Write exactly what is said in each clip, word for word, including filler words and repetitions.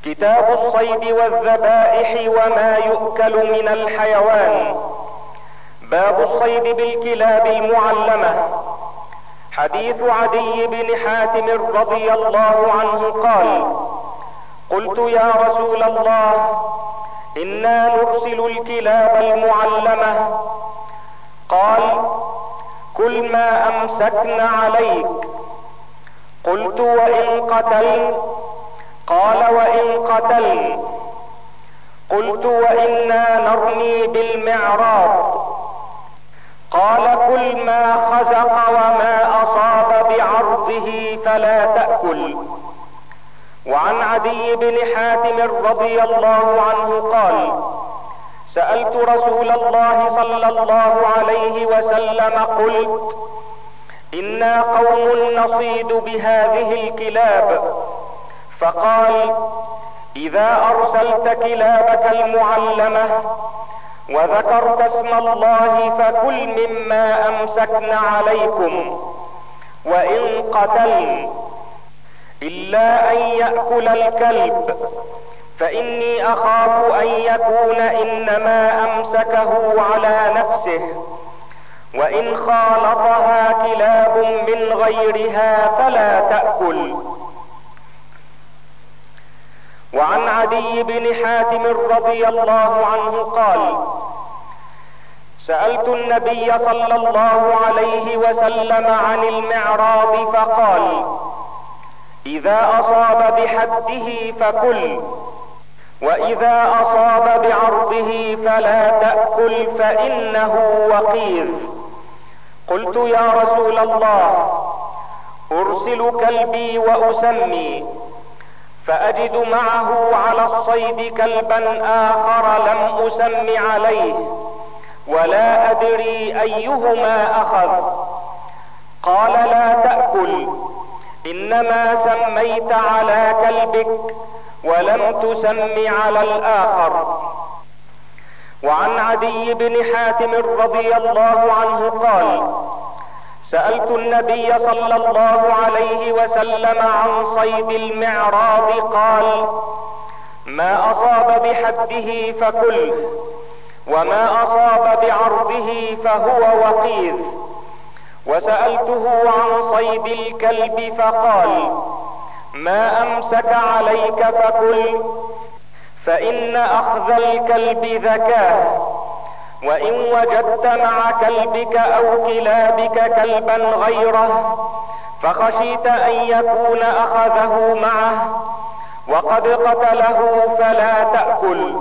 كتاب الصيد والذبائح وما يؤكل من الحيوان. باب الصيد بالكلاب المعلمة. حديث عدي بن حاتم رضي الله عنه قال: قلت يا رسول الله، إنا نرسل الكلاب المعلمة. قال: كل ما أمسكن عليك. قلت: وإن قتلن؟ قال: وإن قتلن. قلت: وإنا نرمي بالمعراض. قال: كل ما خزق وما أصاب بعرضه فلا تأكل. وعن عدي بن حاتم رضي الله عنه قال: سألت رسول الله صلى الله عليه وسلم قلت: إنا قوم نصيد بهذه الكلاب. فقال: إذا أرسلت كلابك المعلمة وذكرت اسم الله فكل مما أمسكن عليكم، وإن قتلن، إلا أن يأكل الكلب، فإني أخاف أن يكون إنما أمسكه على نفسه، وإن خالطها كلاب من غيرها فلا تأكل. وعن عدي بن حاتم رضي الله عنه قال: سألت النبي صلى الله عليه وسلم عن المعراض فقال: إذا أصاب بحده فكل، وإذا أصاب بعرضه فلا تأكل فإنه وقيذ. قلت: يا رسول الله، أرسل كلبي وأسمي، فأجد معه على الصيد كلبا آخر لم أسم عليه، ولا أدري أيهما أخذ. قال: لا تأكل، إنما سميت على كلبك ولم تسم على الآخر. وعن عدي بن حاتم رضي الله عنه قال: سألت النبي صلى الله عليه وسلم عن صيد المعراض قال: ما أصاب بحده فكله، وما أصاب بعرضه فهو وقيذ. وسألته عن صيد الكلب فقال: ما أمسك عليك فكل، فإن أخذ الكلب ذكاه، وإن وجدت مع كلبك أو كلابك كلبا غيره فخشيت أن يكون أخذه معه وقد قتله فلا تأكل،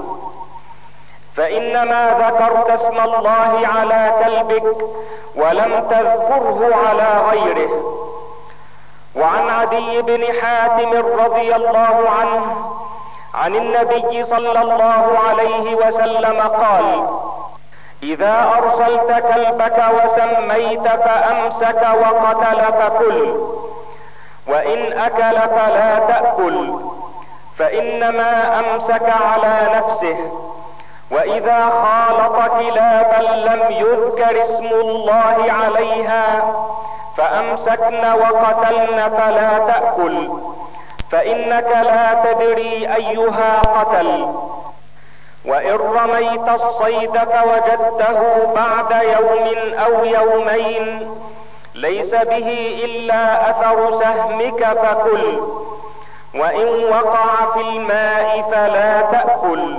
فإنما ذكرت اسم الله على كلبك ولم تذكره على غيره. وعن عدي بن حاتم رضي الله عنه عن النبي صلى الله عليه وسلم قال: إذا أرسلت كلبك وسميت فأمسك وقتل فكل، وإن أكل فلا تأكل، فإنما أمسك على نفسه. وإذا خالط كلابا لم يذكر اسم الله عليها فأمسكن وقتلن فلا تأكل، فإنك لا تدري أيها قتل. وإن رميت الصيد فوجدته بعد يوم أو يومين ليس به إلا أثر سهمك فكل، وإن وقع في الماء فلا تأكل.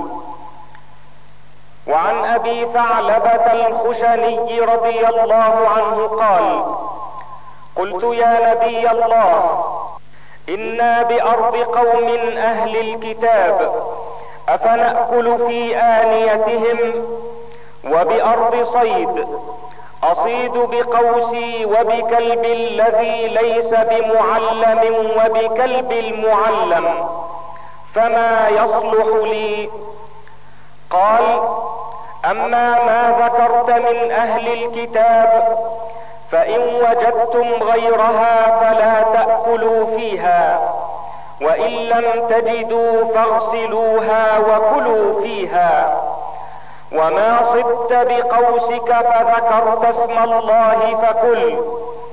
وعن أبي ثعلبة الخشني رضي الله عنه قال: قلت: يا نبي الله، إنا بأرض قوم أهل الكتاب، أفنأكل في آنيتهم؟ وبأرض صيد، أصيد بقوسي وبكلب الذي ليس بمعلم وبكلب المعلم، فما يصلح لي؟ قال: أما ما ذكرت من أهل الكتاب فإن وجدتم غيرها فلا تأكلوا فيها، وإن لم تجدوا فاغسلوها وكلوا فيها. وما صدت بقوسك فذكرت اسم الله فكل،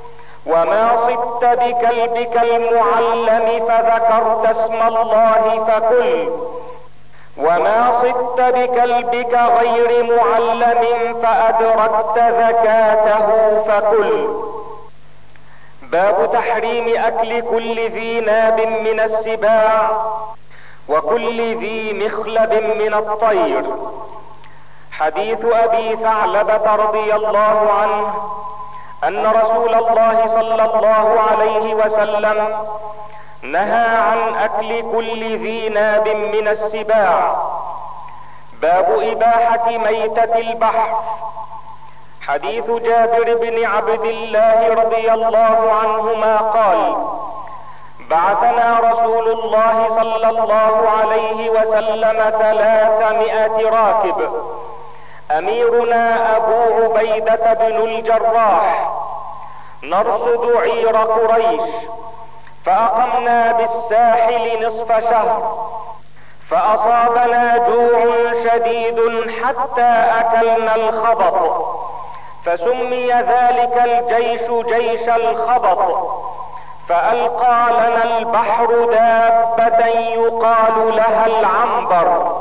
وما صدت بكلبك المعلم فذكرت اسم الله فكل، وما صدت بكلبك غير معلم فأدركت زكاته فكل. باب تحريم اكل كل ذي ناب من السباع وكل ذي مخلب من الطير. حديث ابي ثعلبة رضي الله عنه ان رسول الله صلى الله عليه وسلم نهى عن اكل كل ذي ناب من السباع. باب اباحة ميتة البحر. حديث جابر بن عبد الله رضي الله عنهما قال: بعثنا رسول الله صلى الله عليه وسلم ثلاثمائة راكب، اميرنا ابو عبيدة بن الجراح، نرصد عير قريش، فاقمنا بالساحل نصف شهر، فاصابنا جوع شديد حتى اكلنا الخبط، فسمي ذلك الجيش جيش الخبط. فألقى لنا البحر دابة يقال لها العنبر،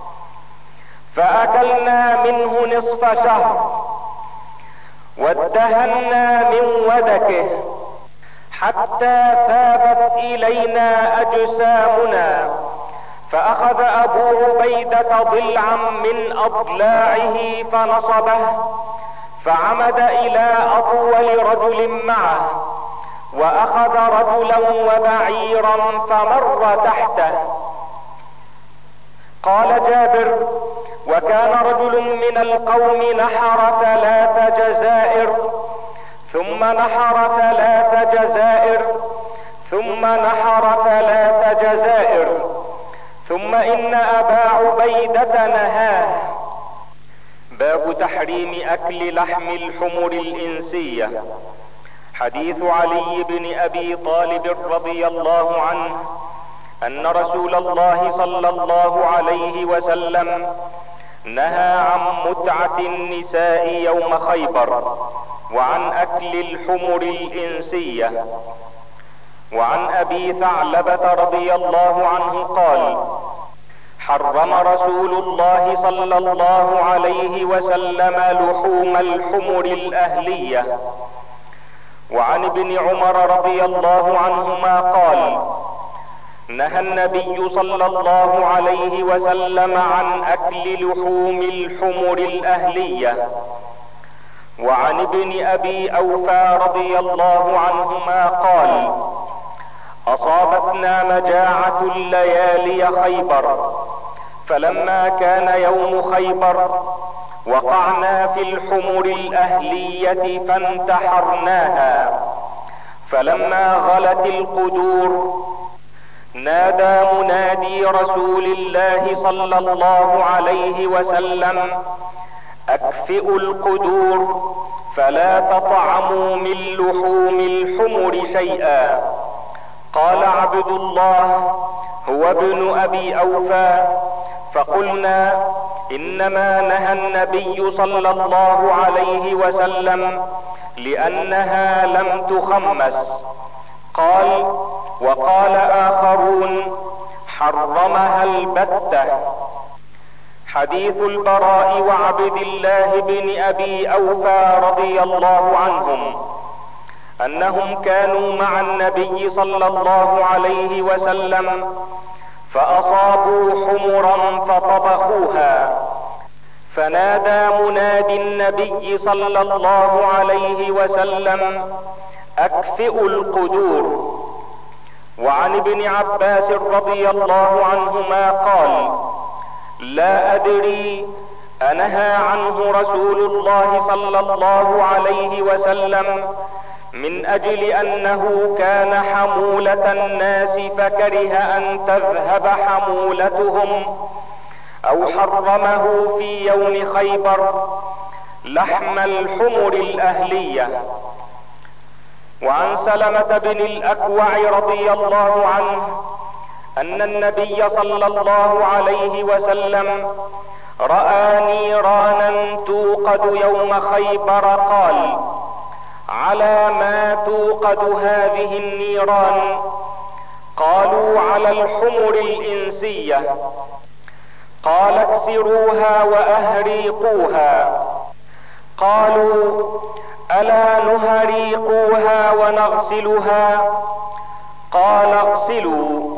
فأكلنا منه نصف شهر، وادهنا من ودكه حتى ثابت إلينا أجسامنا. فأخذ أبو عبيدة ضلعا من أضلاعه فنصبه، فعمد إلى أطول رجل معه، واخذ رجلا وبعيرا فمر تحته. قال جابر: وكان رجل من القوم نحر ثلاث جزائر، ثم نحر ثلاث جزائر، ثم نحر ثلاث جزائر، ثم ان ابا عبيدة نهاه. باب تحريم اكل لحم الحمر الانسية. حديث علي بن ابي طالب رضي الله عنه ان رسول الله صلى الله عليه وسلم نهى عن متعة النساء يوم خيبر، وعن اكل الحمر الانسية. وعن ابي ثعلبة رضي الله عنه قال: حرم رسول الله صلى الله عليه وسلم لحوم الحمر الاهلية. وعن ابن عمر رضي الله عنهما قال: نهى النبي صلى الله عليه وسلم عن اكل لحوم الحمر الاهلية. وعن ابن ابي اوفى رضي الله عنهما قال: اصابتنا مجاعة الليالي خيبر، فلما كان يوم خيبر وقعنا في الحمر الاهلية فانتحرناها، فلما غلت القدور نادى منادي رسول الله صلى الله عليه وسلم: اكفئوا القدور فلا تطعموا من لحوم الحمر شيئا. قال عبد الله هو ابن ابي اوفى: فقلنا: انما نهى النبي صلى الله عليه وسلم لانها لم تخمس. قال: وقال اخرون: حرمها البتة. حديث البراء وعبد الله بن ابي اوفى رضي الله عنهم انهم كانوا مع النبي صلى الله عليه وسلم فاصابوا حمرا فطبخوها، فنادى منادي النبي صلى الله عليه وسلم: اكفئوا القدور. وعن ابن عباس رضي الله عنهما قال: لا ادري انهى عنه رسول الله صلى الله عليه وسلم من اجل انه كان حمولة الناس فكره ان تذهب حمولتهم، او حرمه في يوم خيبر لحم الحمر الاهلية. وعن سلمة بن الاكوع رضي الله عنه ان النبي صلى الله عليه وسلم رأى نيرانا توقد يوم خيبر، قال: على ما توقد هذه النيران؟ قالوا على الحمر الإنسية. قال اكسروها وأهريقوها. قالوا ألا نهريقوها ونغسلها؟ قال اغسلوا.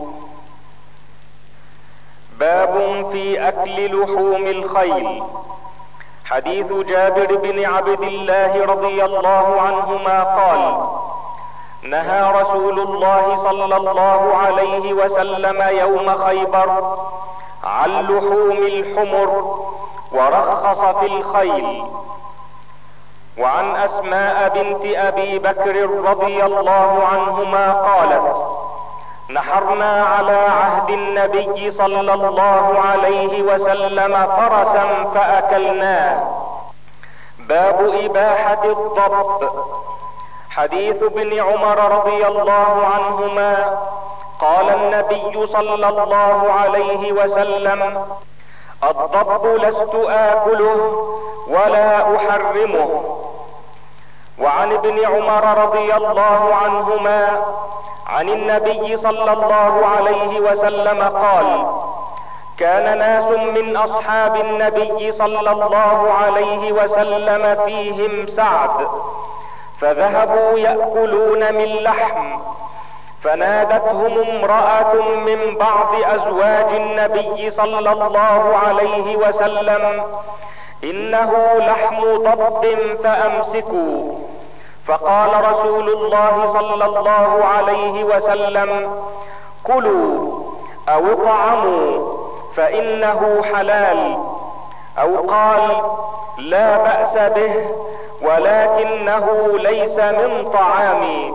باب في أكل لحوم الخيل. حديث جابر بن عبد الله رضي الله عنهما قال: نهى رسول الله صلى الله عليه وسلم يوم خيبر عن لحوم الحمر ورخص في الخيل. وعن أسماء بنت أبي بكر رضي الله عنهما قالت: نحرنا على عهد النبي صلى الله عليه وسلم فرسا فأكلناه. باب إباحة الضب. حديث ابن عمر رضي الله عنهما قال النبي صلى الله عليه وسلم: الضب لست آكله ولا أحرمه. وعن ابن عمر رضي الله عنهما عن النبي صلى الله عليه وسلم قال: كان ناس من أصحاب النبي صلى الله عليه وسلم فيهم سعد، فذهبوا يأكلون من لحم، فنادتهم امرأة من بعض أزواج النبي صلى الله عليه وسلم: إنه لحم ضب فأمسكوا. فقال رسول الله صلى الله عليه وسلم: كلوا أو اطعموا فإنه حلال. أو قال: لا بأس به ولكنه ليس من طعامي.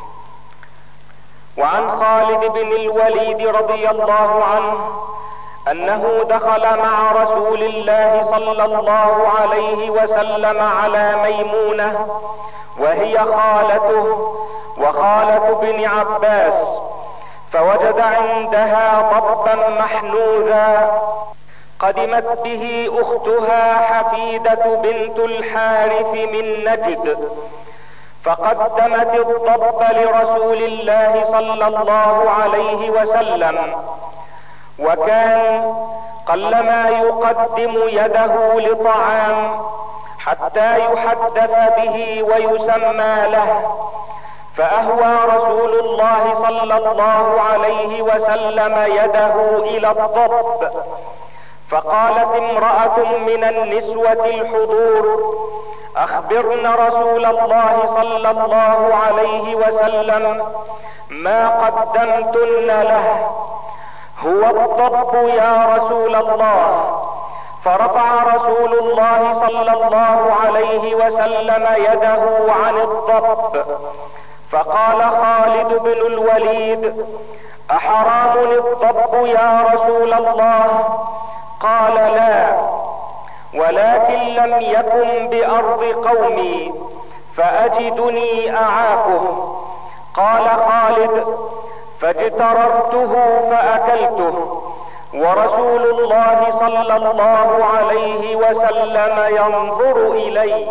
وعن خالد بن الوليد رضي الله عنه انه دخل مع رسول الله صلى الله عليه وسلم على ميمونة وهي خالته وخالة بن عباس، فوجد عندها ضبا محنوذا قدمت به اختها حفيدة بنت الحارث من نجد، فقدمت الضب لرسول الله صلى الله عليه وسلم. وكان قلما يقدم يده لطعام حتى يحدث به ويسمى له، فأهوى رسول الله صلى الله عليه وسلم يده إلى الضب، فقالت امرأة من النسوة الحضور: أخبرن رسول الله صلى الله عليه وسلم ما قدمتن له. هو الضب يا رسول الله. فرفع رسول الله صلى الله عليه وسلم يده عن الضب، فقال خالد بن الوليد: أحرام الضب يا رسول الله؟ قال: لا، ولكن لم يكن بأرض قومي فأجدني أعافه. قال خالد: فاجتررته فأكلته، ورسول الله صلى الله عليه وسلم ينظر إلي.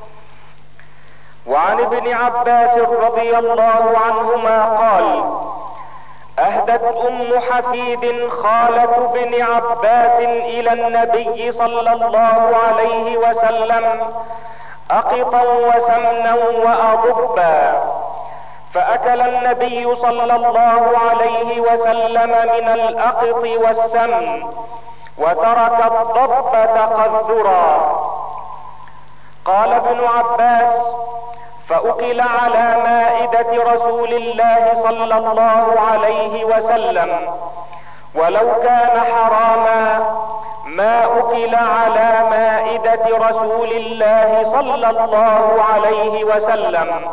وعن ابن عباس رضي الله عنهما قال: أهدت أم حفيد خالة بن عباس إلى النبي صلى الله عليه وسلم أقطا وسمنا وأضبا، فأكل النبي صلى الله عليه وسلم من الأقط والسمن وترك الضب تقذرا. قال ابن عباس: فأكل على مائدة رسول الله صلى الله عليه وسلم، ولو كان حراما ما أكل على مائدة رسول الله صلى الله عليه وسلم.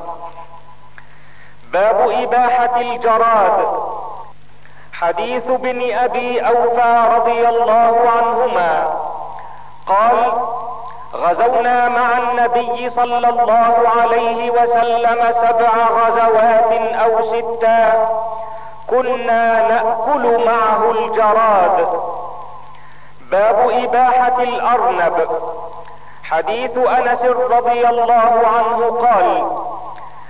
باب إباحة الجراد. حديث ابن أبي أوفى رضي الله عنهما قال: غزونا مع النبي صلى الله عليه وسلم سبع غزوات أو ستا، كنا نأكل معه الجراد. باب إباحة الأرنب. حديث أنس رضي الله عنه قال: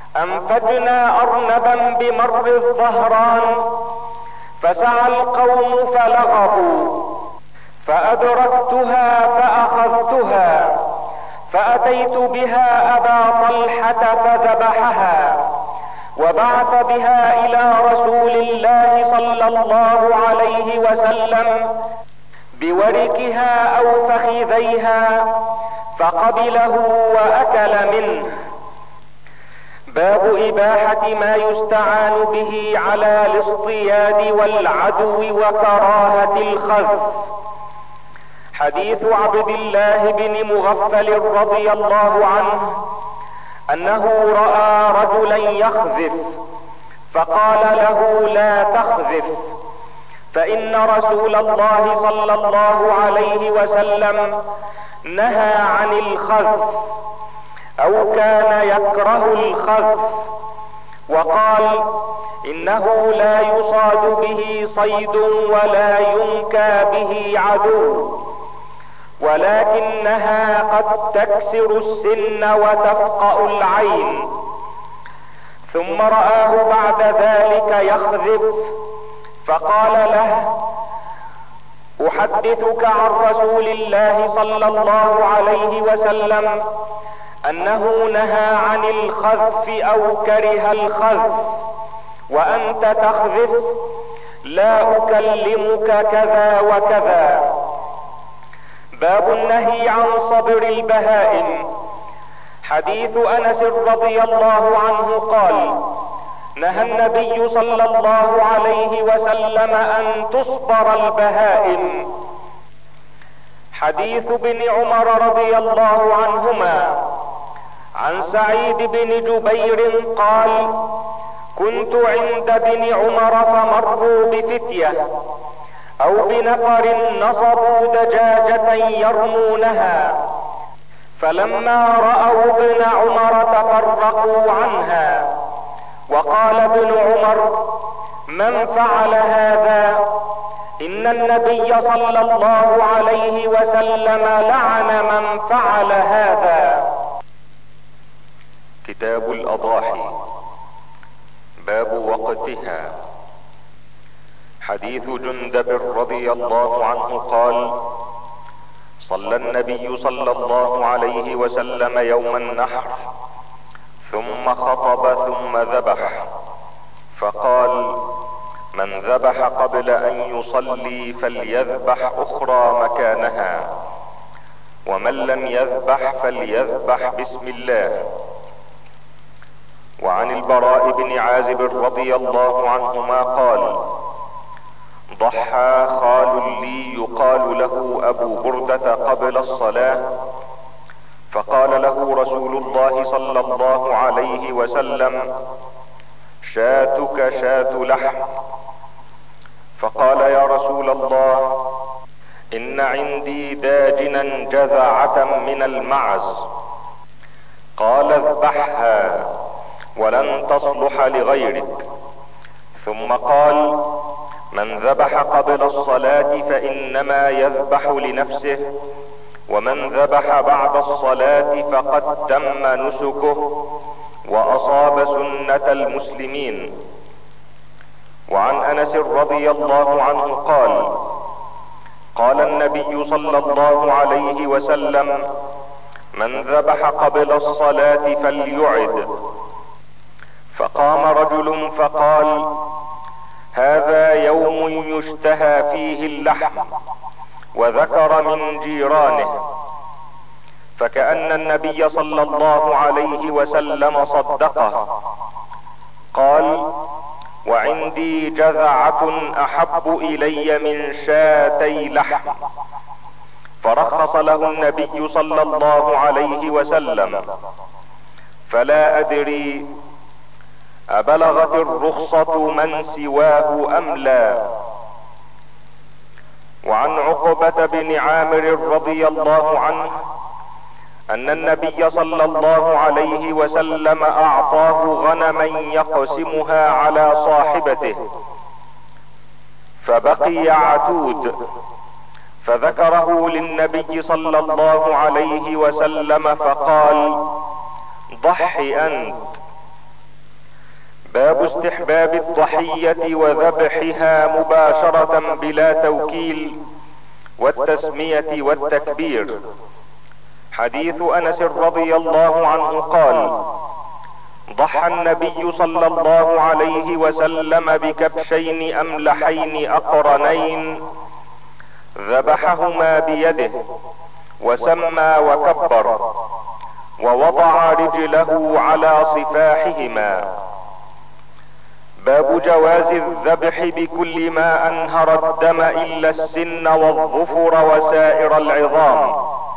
انفجنا ارنبا بمر الظهران فسعى القوم فلغبوا، فادركتها فاخذتها فاتيت بها ابا طلحة فذبحها وبعث بها الى رسول الله صلى الله عليه وسلم بوركها او فخذيها فقبله واكل منه. باب اباحة ما يستعان به على الاصطياد والعدو وكراهة الخذف. حديث عبد الله بن مغفل رضي الله عنه انه رأى رجلا يخذف فقال له لا تخذف، فان رسول الله صلى الله عليه وسلم نهى عن الخذف او كان يكره الخذف، وقال انه لا يصاد به صيد ولا ينكى به عدو، ولكنها قد تكسر السن وتفقأ العين. ثم رآه بعد ذلك يخذف فقال له احدثك عن رسول الله صلى الله عليه وسلم انه نهى عن الخذف او كره الخذف وانت تخذف؟ لا اكلمك كذا وكذا. باب النهي عن صبر البهائم. حديث انس رضي الله عنه قال نهى النبي صلى الله عليه وسلم ان تصبر البهائم. حديث ابن عمر رضي الله عنهما عن سعيد بن جبير قال كنت عند ابن عمر فمروا بفتية او بنفر نصبوا دجاجة يرمونها، فلما رأوا ابن عمر تفرقوا عنها، وقال ابن عمر من فعل هذا؟ ان النبي صلى الله عليه وسلم لعن من فعل هذا. كتاب الاضاحي. باب وقتها. حديث جندب رضي الله عنه قال صلى النبي صلى الله عليه وسلم يوم النحر ثم خطب ثم ذبح، فقال من ذبح قبل ان يصلي فليذبح اخرى مكانها، ومن لم يذبح فليذبح بسم الله. وعن البراء بن عازب رضي الله عنهما قال ضحى خال لي يقال له ابو بردة قبل الصلاة، فقال له رسول الله صلى الله عليه وسلم شاتك شات لحم، فقال يا رسول الله ان عندي داجنا جذعة من المعز، قال اذبحها ولن تصلح لغيرك. ثم قال من ذبح قبل الصلاة فانما يذبح لنفسه، ومن ذبح بعد الصلاة فقد تم نسكه واصاب سنة المسلمين. وعن انس رضي الله عنه قال قال النبي صلى الله عليه وسلم من ذبح قبل الصلاة فليعد. فقام رجل فقال هذا يوم يشتهى فيه اللحم، وذكر من جيرانه، فكأن النبي صلى الله عليه وسلم صدقه. قال وعندي جذعة احب الي من شاتي لحم، فرخص له النبي صلى الله عليه وسلم. فلا ادري ابلغت الرخصة من سواه ام لا. وعن عقبة بن عامر رضي الله عنه ان النبي صلى الله عليه وسلم اعطاه غنما يقسمها على صاحبته، فبقي عتود، فذكره للنبي صلى الله عليه وسلم فقال ضح انت. باب استحباب الضحية وذبحها مباشرة بلا توكيل والتسمية والتكبير. حديث انس رضي الله عنه قال: ضحى النبي صلى الله عليه وسلم بكبشين املحين اقرنين، ذبحهما بيده وسمى وكبر، ووضع رجله على صفاحهما. باب جواز الذبح بكل ما انهر الدم الا السن والظفر وسائر العظام.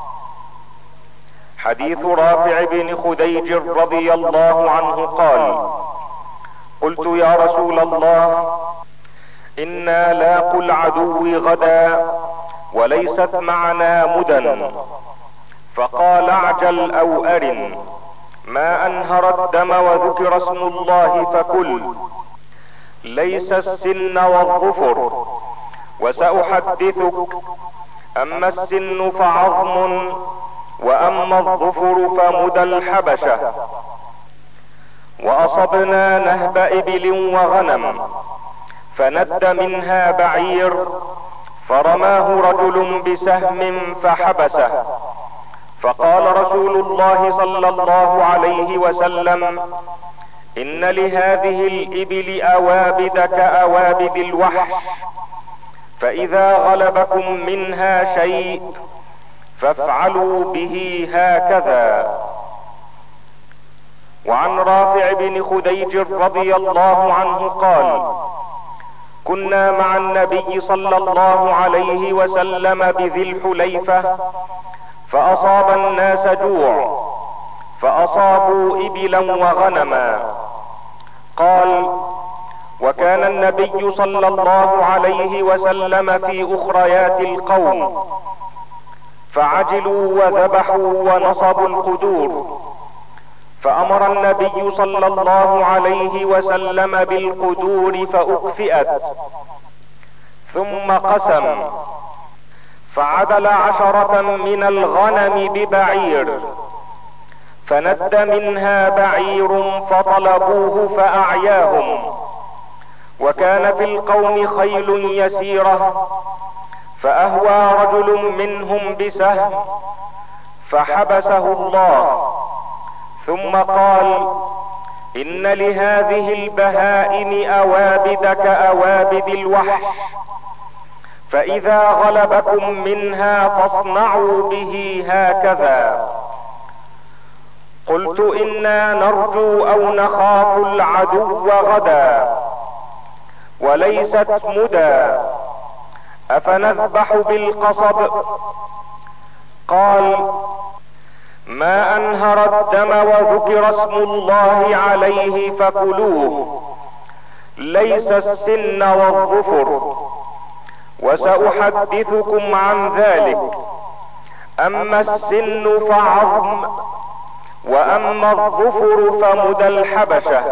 حديث رافع بن خديج رضي الله عنه قال: قلت يا رسول الله، انا لاقوا العدو غدا وليست معنا مدن، فقال: اعجل او ارن، ما انهر الدم وذكر اسم الله فكل، ليس السن والظفر، وسأحدثك، اما السن فعظم، واما الظفر فمدى الحبشة. واصبنا نهب ابل وغنم، فند منها بعير، فرماه رجل بسهم فحبسه، فقال رسول الله صلى الله عليه وسلم: ان لهذه الابل اوابد كاوابد الوحش، فاذا غلبكم منها شيء فافعلوا به هكذا. وعن رافع بن خديج رضي الله عنه قال: كنا مع النبي صلى الله عليه وسلم بذي الحليفة، فاصاب الناس جوع، فاصابوا ابلا وغنما. قال: وكان النبي صلى الله عليه وسلم في اخريات القوم، فعجلوا وذبحوا ونصبوا القدور، فامر النبي صلى الله عليه وسلم بالقدور فاكفئت، ثم قسم، فعدل عشرة من الغنم ببعير، فند منها بعير فطلبوه فاعياهم، وكان في القوم خيل يسيرة، فاهوى رجل منهم بسهم فحبسه الله، ثم قال: ان لهذه البهائم اوابد كاوابد الوحش، فاذا غلبكم منها فاصنعوا به هكذا. قلت: انا نرجو او نخاف العدو غدا وليست مدى، افنذبح بالقصب؟ قال: ما انهر الدم وذكر اسم الله عليه فكلوه، ليس السن والظفر، وسأحدثكم عن ذلك، اما السن فعظم، واما الظفر فمدى الحبشة.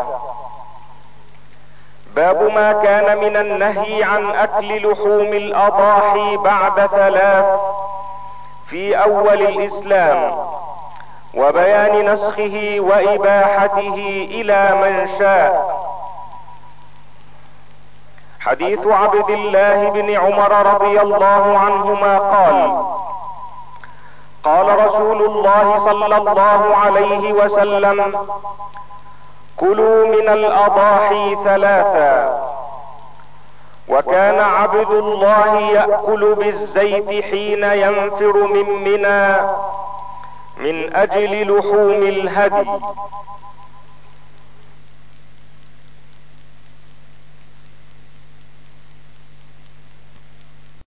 باب ما كان من النهي عن اكل لحوم الاضاحي بعد ثلاث في اول الاسلام، وبيان نسخه واباحته الى من شاء. حديث عبد الله بن عمر رضي الله عنهما قال: قال رسول الله صلى الله عليه وسلم: كلوا من الاضاحي ثلاثا. وكان عبد الله يأكل بالزيت حين ينفر من منى من اجل لحوم الهدي،